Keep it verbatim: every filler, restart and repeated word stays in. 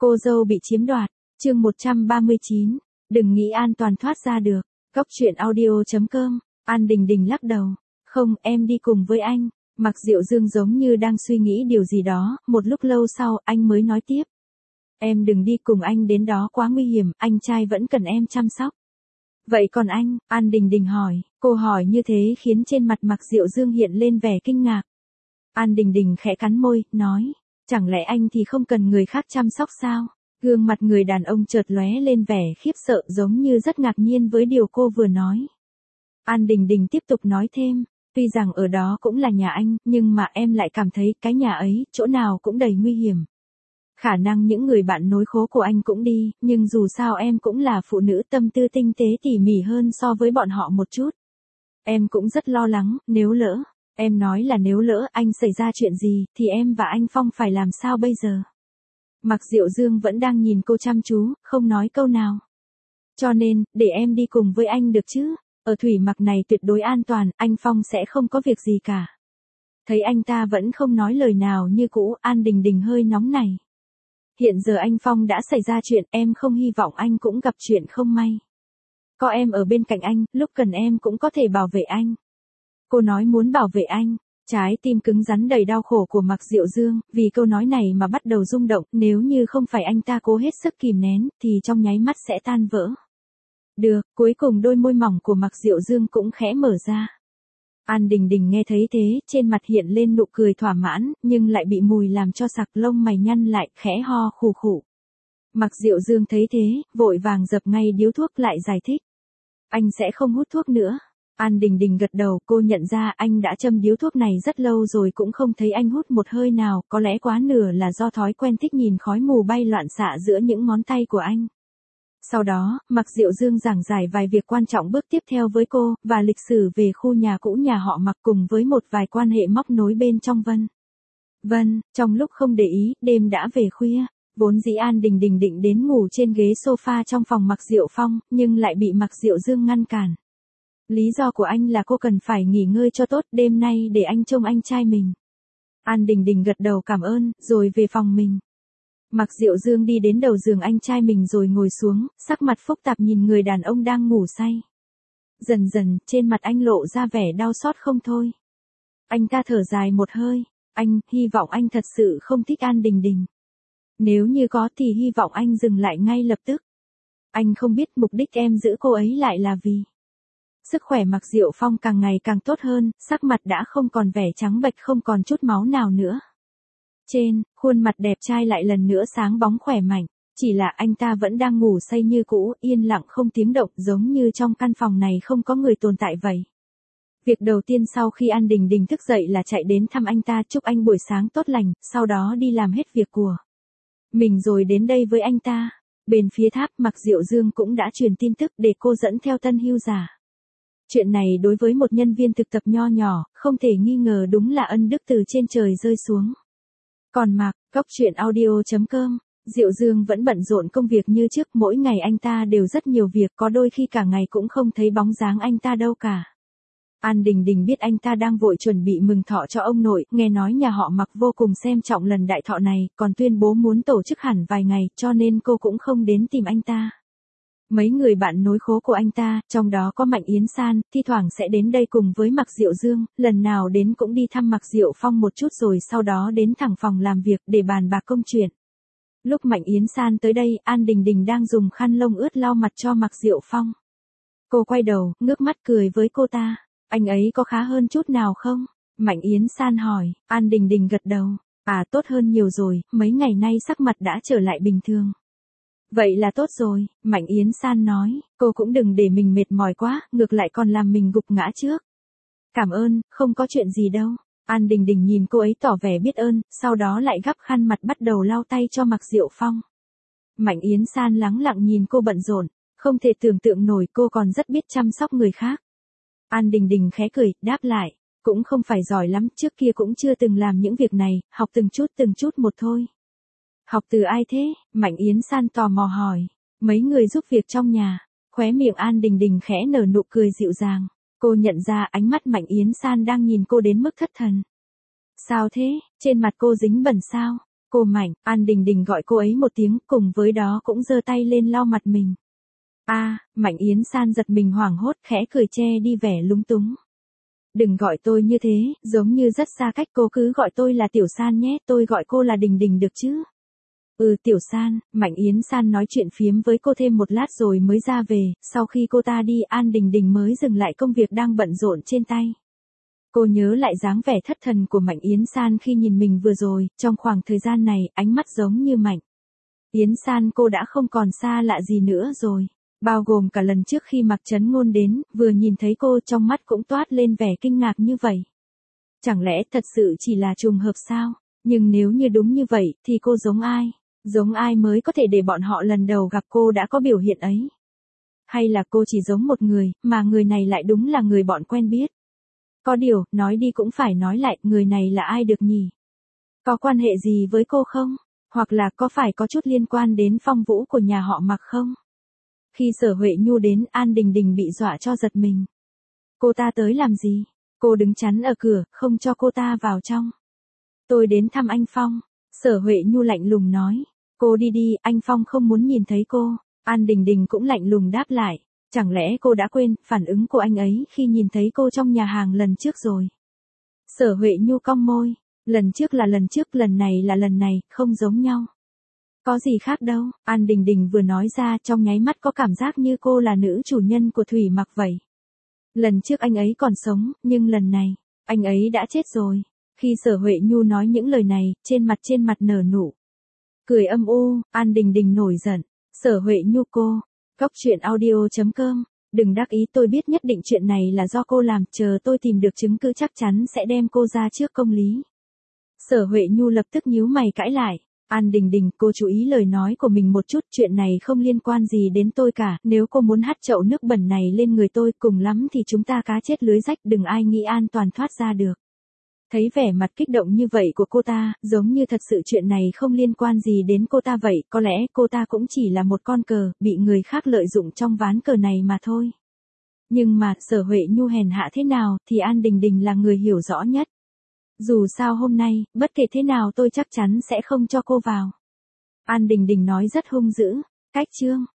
Cô dâu bị chiếm đoạt, chương một trăm ba mươi chín, đừng nghĩ an toàn thoát ra được. Cốc truyện audio chấm com, An Đình Đình lắc đầu, không, em đi cùng với anh. Mạc Diệu Dương giống như đang suy nghĩ điều gì đó, một lúc lâu sau anh mới nói tiếp. Em đừng đi cùng anh đến đó quá nguy hiểm, anh trai vẫn cần em chăm sóc. Vậy còn anh, An Đình Đình hỏi, cô hỏi như thế khiến trên mặt Mạc Diệu Dương hiện lên vẻ kinh ngạc. An Đình Đình khẽ cắn môi, nói, chẳng lẽ anh thì không cần người khác chăm sóc sao? Gương mặt người đàn ông chợt lóe lên vẻ khiếp sợ giống như rất ngạc nhiên với điều cô vừa nói. An Đình Đình tiếp tục nói thêm, tuy rằng ở đó cũng là nhà anh, nhưng mà em lại cảm thấy cái nhà ấy, chỗ nào cũng đầy nguy hiểm. Khả năng những người bạn nối khố của anh cũng đi, nhưng dù sao em cũng là phụ nữ tâm tư tinh tế tỉ mỉ hơn so với bọn họ một chút. Em cũng rất lo lắng, nếu lỡ, em nói là nếu lỡ anh xảy ra chuyện gì, thì em và anh Phong phải làm sao bây giờ? Mạc Diệu Dương vẫn đang nhìn cô chăm chú, không nói câu nào. Cho nên, để em đi cùng với anh được chứ? Ở thủy mặc này tuyệt đối an toàn, anh Phong sẽ không có việc gì cả. Thấy anh ta vẫn không nói lời nào như cũ, An Đình Đình hơi nóng nảy. Hiện giờ anh Phong đã xảy ra chuyện, em không hy vọng anh cũng gặp chuyện không may. Có em ở bên cạnh anh, lúc cần em cũng có thể bảo vệ anh. Cô nói muốn bảo vệ anh. Trái tim cứng rắn đầy đau khổ của Mạc Diệu Dương, vì câu nói này mà bắt đầu rung động, nếu như không phải anh ta cố hết sức kìm nén, thì trong nháy mắt sẽ tan vỡ. Được, cuối cùng đôi môi mỏng của Mạc Diệu Dương cũng khẽ mở ra. An Đình Đình nghe thấy thế, trên mặt hiện lên nụ cười thỏa mãn, nhưng lại bị mùi làm cho sặc lông mày nhăn lại, khẽ ho khù khụ. Mạc Diệu Dương thấy thế, vội vàng dập ngay điếu thuốc lại giải thích. Anh sẽ không hút thuốc nữa. An Đình Đình gật đầu, cô nhận ra anh đã châm điếu thuốc này rất lâu rồi cũng không thấy anh hút một hơi nào, có lẽ quá nửa là do thói quen thích nhìn khói mù bay loạn xạ giữa những ngón tay của anh. Sau đó, Mạc Diệu Dương giảng giải vài việc quan trọng bước tiếp theo với cô, và lịch sử về khu nhà cũ nhà họ Mạc cùng với một vài quan hệ móc nối bên trong Vân. Vân, trong lúc không để ý, đêm đã về khuya, vốn dĩ An Đình Đình định đến ngủ trên ghế sofa trong phòng Mạc Diệu Phong, nhưng lại bị Mạc Diệu Dương ngăn cản. Lý do của anh là cô cần phải nghỉ ngơi cho tốt, đêm nay để anh trông anh trai mình. An Đình Đình gật đầu cảm ơn, rồi về phòng mình. Mạc Diệu Dương đi đến đầu giường anh trai mình rồi ngồi xuống, sắc mặt phức tạp nhìn người đàn ông đang ngủ say. Dần dần, trên mặt anh lộ ra vẻ đau xót không thôi. Anh ta thở dài một hơi, anh, hy vọng anh thật sự không thích An Đình Đình. Nếu như có thì hy vọng anh dừng lại ngay lập tức. Anh không biết mục đích em giữ cô ấy lại là vì. Sức khỏe Mạc Diệu Phong càng ngày càng tốt hơn, sắc mặt đã không còn vẻ trắng bệch không còn chút máu nào nữa. Trên, khuôn mặt đẹp trai lại lần nữa sáng bóng khỏe mạnh, chỉ là anh ta vẫn đang ngủ say như cũ, yên lặng không tiếng động giống như trong căn phòng này không có người tồn tại vậy. Việc đầu tiên sau khi An Đình Đình thức dậy là chạy đến thăm anh ta chúc anh buổi sáng tốt lành, sau đó đi làm hết việc của mình rồi đến đây với anh ta. Bên phía tháp Mạc Diệu Dương cũng đã truyền tin tức để cô dẫn theo tân hưu giả. Chuyện này đối với một nhân viên thực tập nho nhỏ, không thể nghi ngờ đúng là ân đức từ trên trời rơi xuống. Còn Mạc, Cốc truyện audio chấm com, Diệu Dương vẫn bận rộn công việc như trước, mỗi ngày anh ta đều rất nhiều việc, có đôi khi cả ngày cũng không thấy bóng dáng anh ta đâu cả. An Đình Đình biết anh ta đang vội chuẩn bị mừng thọ cho ông nội, nghe nói nhà họ Mạc vô cùng xem trọng lần đại thọ này, còn tuyên bố muốn tổ chức hẳn vài ngày, cho nên cô cũng không đến tìm anh ta. Mấy người bạn nối khố của anh ta, trong đó có Mạnh Yến San, thi thoảng sẽ đến đây cùng với Mạc Diệu Dương, lần nào đến cũng đi thăm Mạc Diệu Phong một chút rồi sau đó đến thẳng phòng làm việc để bàn bạc công chuyện. Lúc Mạnh Yến San tới đây, An Đình Đình đang dùng khăn lông ướt lau mặt cho Mạc Diệu Phong. Cô quay đầu, ngước mắt cười với cô ta, anh ấy có khá hơn chút nào không? Mạnh Yến San hỏi, An Đình Đình gật đầu, à tốt hơn nhiều rồi, mấy ngày nay sắc mặt đã trở lại bình thường. Vậy là tốt rồi, Mạnh Yến San nói, cô cũng đừng để mình mệt mỏi quá, ngược lại còn làm mình gục ngã trước. Cảm ơn, không có chuyện gì đâu. An Đình Đình nhìn cô ấy tỏ vẻ biết ơn, sau đó lại gắp khăn mặt bắt đầu lau tay cho Mạc Diệu Phong. Mạnh Yến San lắng lặng nhìn cô bận rộn, không thể tưởng tượng nổi cô còn rất biết chăm sóc người khác. An Đình Đình khẽ cười, đáp lại, cũng không phải giỏi lắm, trước kia cũng chưa từng làm những việc này, học từng chút từng chút một thôi. Học từ ai thế? Mạnh Yến San tò mò hỏi. Mấy người giúp việc trong nhà. Khóe miệng An Đình Đình khẽ nở nụ cười dịu dàng. Cô nhận ra ánh mắt Mạnh Yến San đang nhìn cô đến mức thất thần. Sao thế? Trên mặt cô dính bẩn sao? Cô Mạnh, An Đình Đình gọi cô ấy một tiếng, cùng với đó cũng giơ tay lên lau mặt mình. A, Mạnh Yến San giật mình hoảng hốt, khẽ cười che đi vẻ lúng túng. Đừng gọi tôi như thế, giống như rất xa cách, cô cứ gọi tôi là Tiểu San nhé, tôi gọi cô là Đình Đình được chứ? Ừ, Tiểu San. Mạnh Yến San nói chuyện phiếm với cô thêm một lát rồi mới ra về, sau khi cô ta đi An Đình Đình mới dừng lại công việc đang bận rộn trên tay. Cô nhớ lại dáng vẻ thất thần của Mạnh Yến San khi nhìn mình vừa rồi, trong khoảng thời gian này, ánh mắt giống như Mạnh Yến San cô đã không còn xa lạ gì nữa rồi. Bao gồm cả lần trước khi Mạc Trấn Ngôn đến, vừa nhìn thấy cô trong mắt cũng toát lên vẻ kinh ngạc như vậy. Chẳng lẽ thật sự chỉ là trùng hợp sao? Nhưng nếu như đúng như vậy, thì cô giống ai? Giống ai mới có thể để bọn họ lần đầu gặp cô đã có biểu hiện ấy? Hay là cô chỉ giống một người, mà người này lại đúng là người bọn quen biết? Có điều, nói đi cũng phải nói lại, người này là ai được nhỉ? Có quan hệ gì với cô không? Hoặc là có phải có chút liên quan đến phong vũ của nhà họ Mạc không? Khi Sở Huệ Nhu đến, An Đình Đình bị dọa cho giật mình. Cô ta tới làm gì? Cô đứng chắn ở cửa, không cho cô ta vào trong. Tôi đến thăm anh Phong. Sở Huệ Nhu lạnh lùng nói. Cô đi đi, anh Phong không muốn nhìn thấy cô. An Đình Đình cũng lạnh lùng đáp lại. Chẳng lẽ cô đã quên phản ứng của anh ấy khi nhìn thấy cô trong nhà hàng lần trước rồi? Sở Huệ Nhu cong môi. Lần trước là lần trước, lần này là lần này, không giống nhau. Có gì khác đâu, An Đình Đình vừa nói ra trong nháy mắt có cảm giác như cô là nữ chủ nhân của Thủy Mặc vậy. Lần trước anh ấy còn sống, nhưng lần này, anh ấy đã chết rồi. Khi Sở Huệ Nhu nói những lời này, trên mặt trên mặt nở nụ cười âm u, An Đình Đình nổi giận. Sở Huệ Nhu cô, Cóc truyện audio chấm com, đừng đắc ý, tôi biết nhất định chuyện này là do cô làm, chờ tôi tìm được chứng cứ chắc chắn sẽ đem cô ra trước công lý. Sở Huệ Nhu lập tức nhíu mày cãi lại. An Đình Đình, cô chú ý lời nói của mình một chút, chuyện này không liên quan gì đến tôi cả, nếu cô muốn hắt chậu nước bẩn này lên người tôi, cùng lắm thì chúng ta cá chết lưới rách, đừng ai nghĩ an toàn thoát ra được. Thấy vẻ mặt kích động như vậy của cô ta, giống như thật sự chuyện này không liên quan gì đến cô ta vậy, có lẽ cô ta cũng chỉ là một con cờ, bị người khác lợi dụng trong ván cờ này mà thôi. Nhưng mà, Sở Huệ Nhu hèn hạ thế nào, thì An Đình Đình là người hiểu rõ nhất. Dù sao hôm nay, bất kể thế nào tôi chắc chắn sẽ không cho cô vào. An Đình Đình nói rất hung dữ. Cách chương